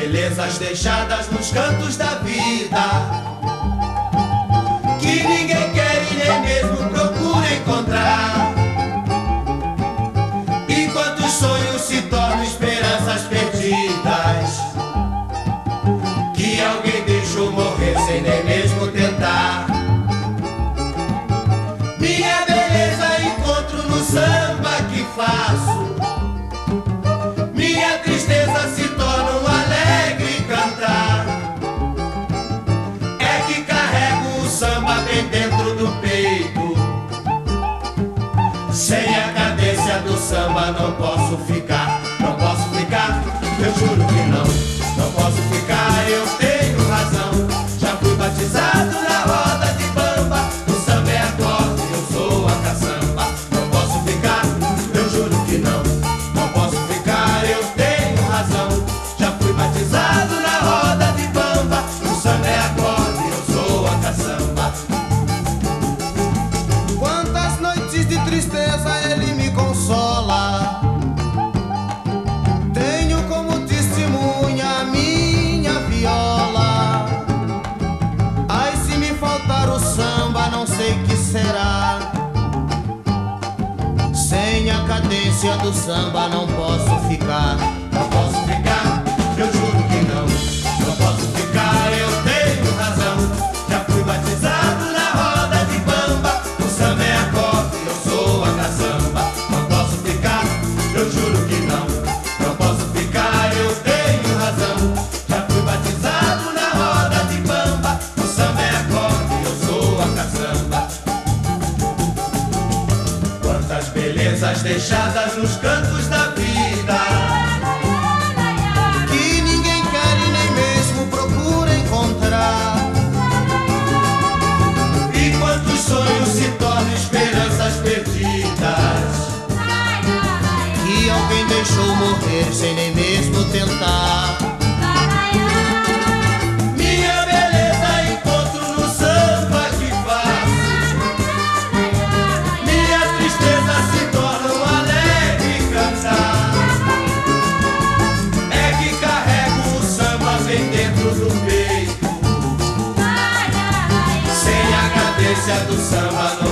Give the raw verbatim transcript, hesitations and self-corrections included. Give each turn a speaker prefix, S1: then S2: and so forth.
S1: belezas deixadas nos cantos da vida, que ninguém quer e nem mesmo procura encontrar. E quantos sonhos se tornam esperanças perdidas, que alguém deixou morrer sem nem mesmo tentar. Minha beleza encontro no samba que faço, minha tristeza se torna um alegre cantar. É que carrego o samba bem dentro do peito, sem a cadência do samba não posso ficar. Não posso ficar, eu juro que não. Não posso ficar, eu tenho razão. Já fui batizado na roda de bamba, o samba é acorde, eu sou a caçamba. Não posso ficar, eu juro que não. Não posso ficar, eu tenho razão. Já fui batizado na roda de bamba, o samba é acorde, eu sou a caçamba.
S2: Quantas noites de tristeza ele me consola, tenho como testemunha a minha viola. Ai, se me faltar o samba, não sei que será. Sem a cadência do samba não posso ficar.
S1: Não posso ficar, eu juro que não. Não posso ficar, eu tenho razão. Já fui batizado na roda de bamba, o samba é acorde, eu sou a caçamba. Não posso ficar, eu juro que não. Não posso ficar, eu tenho razão. Já fui batizado na roda de bamba, o samba é acorde, eu sou a caçamba. Quantas belezas deixadas nos cantos da vida,
S2: que ninguém quer e nem mesmo procura encontrar.
S1: e quantos sonhos se tornam esperanças perdidas,
S2: Que alguém deixou morrer sem nem mesmo tentar.
S1: minha beleza encontro no samba que faço, minha tristeza se torna um alegre cantar. É que carrego o samba bem dentro do peito, sem a cadência do samba